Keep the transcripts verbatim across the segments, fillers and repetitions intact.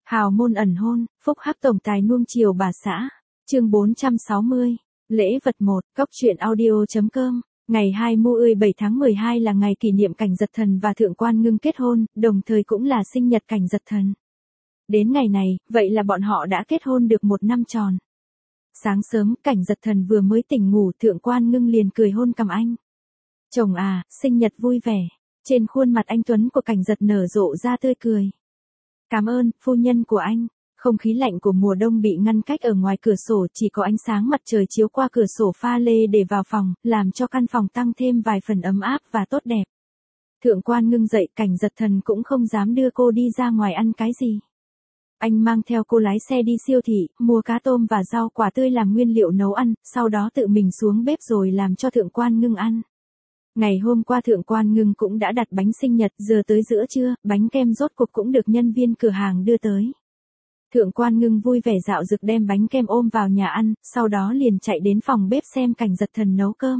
Hào môn ẩn hôn, phúc hắc tổng tài nuông chiều bà xã. Chương bốn trăm sáu mươi. Lễ vật một, Cóc truyện audio.com. Ngày hai mươi bảy tháng mười hai là ngày kỷ niệm Cảnh Giật Thần và Thượng Quan Ngưng kết hôn, đồng thời cũng là sinh nhật Cảnh Giật Thần. Đến ngày này, vậy là bọn họ đã kết hôn được một năm tròn. Sáng sớm, Cảnh Giật Thần vừa mới tỉnh ngủ, Thượng Quan Ngưng liền cười hôn cằm anh. Chồng à, sinh nhật vui vẻ. Trên khuôn mặt anh tuấn của Cảnh Giật nở rộ ra tươi cười. Cảm ơn, phu nhân của anh. Không khí lạnh của mùa đông bị ngăn cách ở ngoài cửa sổ, chỉ có ánh sáng mặt trời chiếu qua cửa sổ pha lê để vào phòng, làm cho căn phòng tăng thêm vài phần ấm áp và tốt đẹp. Thượng Quan Ngưng dậy, Cảnh Giật Thần cũng không dám đưa cô đi ra ngoài ăn cái gì. Anh mang theo cô lái xe đi siêu thị, mua cá tôm và rau quả tươi làm nguyên liệu nấu ăn, sau đó tự mình xuống bếp rồi làm cho Thượng Quan Ngưng ăn. Ngày hôm qua Thượng Quan Ngưng cũng đã đặt bánh sinh nhật, giờ tới giữa trưa, bánh kem rốt cuộc cũng được nhân viên cửa hàng đưa tới. Thượng Quan Ngưng vui vẻ dạo dực đem bánh kem ôm vào nhà ăn, sau đó liền chạy đến phòng bếp xem Cảnh Giật Thần nấu cơm.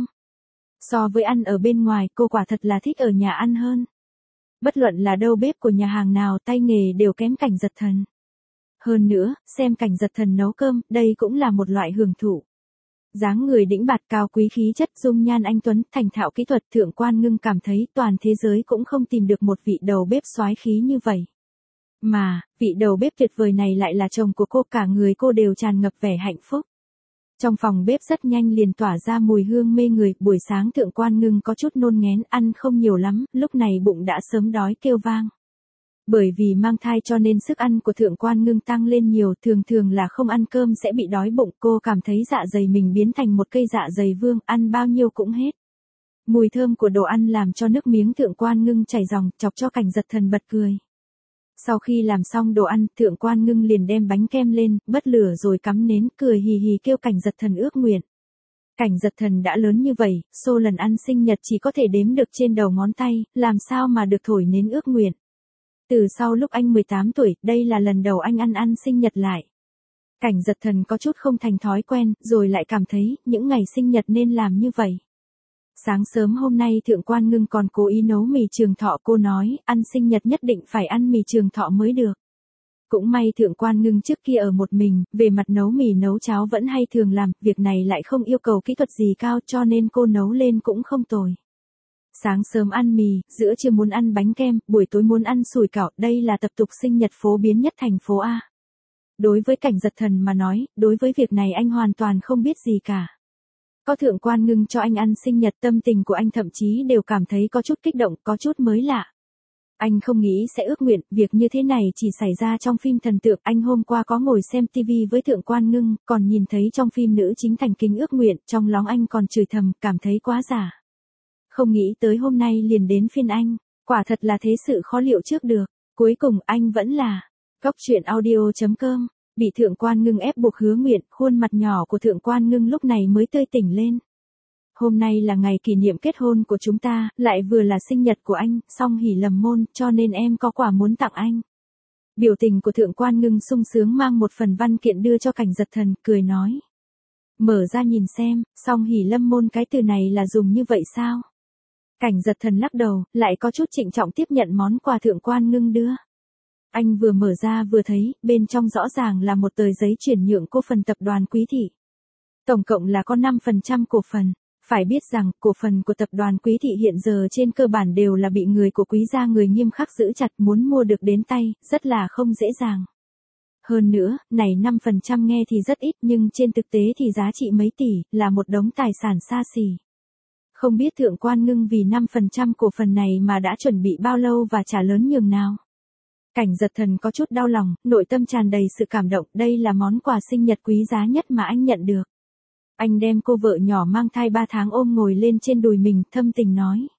So với ăn ở bên ngoài, cô quả thật là thích ở nhà ăn hơn. Bất luận là đâu bếp của nhà hàng nào, tay nghề đều kém Cảnh Giật Thần. Hơn nữa, xem Cảnh Giật Thần nấu cơm, đây cũng là một loại hưởng thụ. Dáng người đĩnh bạt, cao quý khí chất, dung nhan anh tuấn, thành thạo kỹ thuật, Thượng Quan Ngưng cảm thấy toàn thế giới cũng không tìm được một vị đầu bếp soái khí như vậy. Mà, vị đầu bếp tuyệt vời này lại là chồng của cô, cả người cô đều tràn ngập vẻ hạnh phúc. Trong phòng bếp rất nhanh liền tỏa ra mùi hương mê người, buổi sáng Thượng Quan Ngưng có chút nôn ngén, ăn không nhiều lắm, lúc này bụng đã sớm đói kêu vang. Bởi vì mang thai cho nên sức ăn của Thượng Quan Ngưng tăng lên nhiều, thường thường là không ăn cơm sẽ bị đói bụng, cô cảm thấy dạ dày mình biến thành một cây dạ dày vương, ăn bao nhiêu cũng hết. Mùi thơm của đồ ăn làm cho nước miếng Thượng Quan Ngưng chảy ròng, chọc cho Cảnh Giật Thần bật cười. Sau khi làm xong đồ ăn, Thượng Quan Ngưng liền đem bánh kem lên, bật lửa rồi cắm nến, cười hì hì kêu Cảnh Giật Thần ước nguyện. Cảnh Giật Thần đã lớn như vậy, số lần ăn sinh nhật chỉ có thể đếm được trên đầu ngón tay, làm sao mà được thổi nến ước nguyện. Từ sau lúc anh mười tám tuổi, đây là lần đầu anh ăn ăn sinh nhật lại. Cảnh Giật Thần có chút không thành thói quen, rồi lại cảm thấy, những ngày sinh nhật nên làm như vậy. Sáng sớm hôm nay Thượng Quan Ngưng còn cố ý nấu mì trường thọ, cô nói, ăn sinh nhật nhất định phải ăn mì trường thọ mới được. Cũng may Thượng Quan Ngưng trước kia ở một mình, về mặt nấu mì nấu cháo vẫn hay thường làm, việc này lại không yêu cầu kỹ thuật gì cao cho nên cô nấu lên cũng không tồi. Sáng sớm ăn mì, giữa trưa muốn ăn bánh kem, buổi tối muốn ăn sủi cảo, đây là tập tục sinh nhật phổ biến nhất thành phố A. Đối với Cảnh Giật Thần mà nói, đối với việc này anh hoàn toàn không biết gì cả. Có Thượng Quan Ngưng cho anh ăn sinh nhật, tâm tình của anh thậm chí đều cảm thấy có chút kích động, có chút mới lạ. Anh không nghĩ sẽ ước nguyện, việc như thế này chỉ xảy ra trong phim thần tượng. Anh hôm qua có ngồi xem tivi với Thượng Quan Ngưng, còn nhìn thấy trong phim nữ chính thành kính ước nguyện, trong lòng anh còn chửi thầm, cảm thấy quá giả. Không nghĩ tới hôm nay liền đến phiên anh, quả thật là thế sự khó liệu trước được. Cuối cùng anh vẫn là Cóc truyện audio.com. Bị Thượng Quan Ngưng ép buộc hứa nguyện, khuôn mặt nhỏ của Thượng Quan Ngưng lúc này mới tươi tỉnh lên. Hôm nay là ngày kỷ niệm kết hôn của chúng ta, lại vừa là sinh nhật của anh, song hỷ lầm môn, cho nên em có quà muốn tặng anh. Biểu tình của Thượng Quan Ngưng sung sướng mang một phần văn kiện đưa cho Cảnh Giật Thần, cười nói. Mở ra nhìn xem, song hỷ lâm môn cái từ này là dùng như vậy sao? Cảnh Giật Thần lắc đầu, lại có chút trịnh trọng tiếp nhận món quà Thượng Quan Ngưng đưa. Anh vừa mở ra vừa thấy, bên trong rõ ràng là một tờ giấy chuyển nhượng cổ phần tập đoàn Quý Thị. Tổng cộng là có năm phần trăm cổ phần. Phải biết rằng, cổ phần của tập đoàn Quý Thị hiện giờ trên cơ bản đều là bị người của Quý gia người nghiêm khắc giữ chặt, muốn mua được đến tay, rất là không dễ dàng. Hơn nữa, này năm phần trăm nghe thì rất ít nhưng trên thực tế thì giá trị mấy tỷ, là một đống tài sản xa xỉ. Không biết Thượng Quan Ngưng vì năm phần trăm cổ phần này mà đã chuẩn bị bao lâu và trả lớn nhường nào. Cảnh Giật Thần có chút đau lòng, nội tâm tràn đầy sự cảm động, đây là món quà sinh nhật quý giá nhất mà anh nhận được. Anh đem cô vợ nhỏ mang thai ba tháng ôm ngồi lên trên đùi mình, thâm tình nói.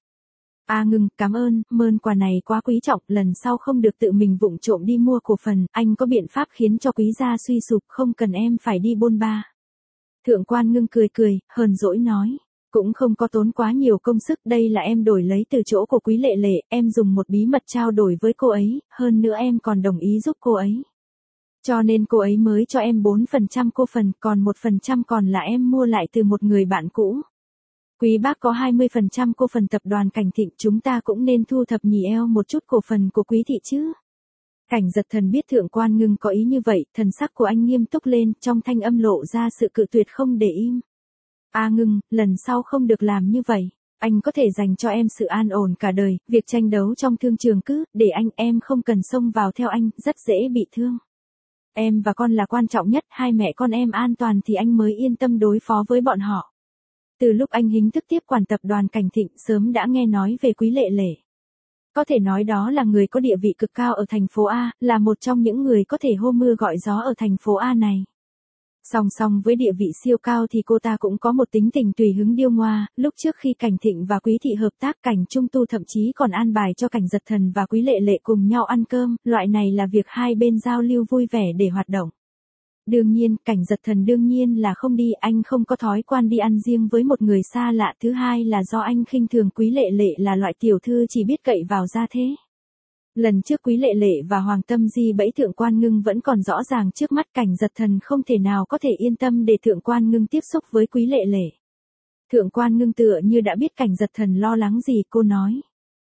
A Ngưng, cảm ơn, mơn quà này quá quý trọng, lần sau không được tự mình vụng trộm đi mua cổ phần, anh có biện pháp khiến cho quý gia suy sụp, không cần em phải đi bôn ba. Thượng Quan Ngưng cười cười, hờn dỗi nói. Cũng không có tốn quá nhiều công sức, đây là em đổi lấy từ chỗ của Quý Lệ Lệ, em dùng một bí mật trao đổi với cô ấy, hơn nữa em còn đồng ý giúp cô ấy. Cho nên cô ấy mới cho em bốn phần trăm cổ phần, còn một phần trăm còn là em mua lại từ một người bạn cũ. Quý bác có hai mươi phần trăm cổ phần tập đoàn Cảnh Thịnh, chúng ta cũng nên thu thập nhì eo một chút cổ phần của Quý Thị chứ. Cảnh Giật Thần biết Thượng Quan Ngưng có ý như vậy, thần sắc của anh nghiêm túc lên, trong thanh âm lộ ra sự cự tuyệt không để im. A Ngưng, lần sau không được làm như vậy. Anh có thể dành cho em sự an ổn cả đời, việc tranh đấu trong thương trường cứ, để anh, em không cần xông vào theo anh, rất dễ bị thương. Em và con là quan trọng nhất, hai mẹ con em an toàn thì anh mới yên tâm đối phó với bọn họ. Từ lúc anh chính thức tiếp quản tập đoàn Cảnh Thịnh, sớm đã nghe nói về Quý Lệ Lệ. Có thể nói đó là người có địa vị cực cao ở thành phố A, là một trong những người có thể hô mưa gọi gió ở thành phố A này. Song song với địa vị siêu cao thì cô ta cũng có một tính tình tùy hứng điêu ngoa, lúc trước khi Cảnh Thịnh và Quý Thị hợp tác, Cảnh Trung Tu thậm chí còn an bài cho Cảnh Giật Thần và Quý Lệ Lệ cùng nhau ăn cơm, loại này là việc hai bên giao lưu vui vẻ để hoạt động. Đương nhiên, Cảnh Giật Thần đương nhiên là không đi, anh không có thói quen đi ăn riêng với một người xa lạ, thứ hai là do anh khinh thường Quý Lệ Lệ là loại tiểu thư chỉ biết cậy vào gia thế. Lần trước Quý Lệ Lệ và Hoàng Tâm Di bẫy Thượng Quan Ngưng vẫn còn rõ ràng trước mắt, Cảnh Giật Thần không thể nào có thể yên tâm để Thượng Quan Ngưng tiếp xúc với Quý Lệ Lệ. Thượng Quan Ngưng tựa như đã biết Cảnh Giật Thần lo lắng gì, cô nói.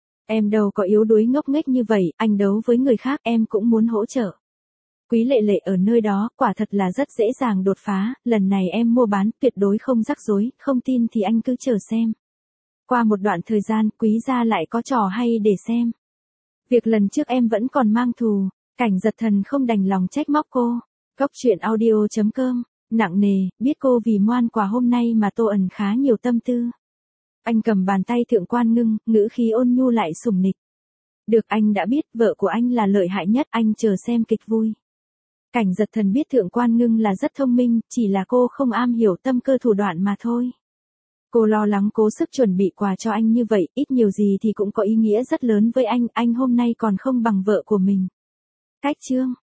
Em đâu có yếu đuối ngốc nghếch như vậy, anh đấu với người khác em cũng muốn hỗ trợ. Quý Lệ Lệ ở nơi đó, quả thật là rất dễ dàng đột phá, lần này em mua bán tuyệt đối không rắc rối, không tin thì anh cứ chờ xem. Qua một đoạn thời gian, Quý gia lại có trò hay để xem. Việc lần trước em vẫn còn mang thù, Cảnh Giật Thần không đành lòng trách móc cô. Cốc truyện audio chấm com, nặng nề, biết cô vì ngoan quả hôm nay mà Tô Ẩn khá nhiều tâm tư. Anh cầm bàn tay Thượng Quan Ngưng, ngữ khí ôn nhu lại sủng nịch. Được, anh đã biết, vợ của anh là lợi hại nhất, anh chờ xem kịch vui. Cảnh Giật Thần biết Thượng Quan Ngưng là rất thông minh, chỉ là cô không am hiểu tâm cơ thủ đoạn mà thôi. Cô lo lắng cố sức chuẩn bị quà cho anh như vậy, ít nhiều gì thì cũng có ý nghĩa rất lớn với anh, anh hôm nay còn không bằng vợ của mình. Cách chương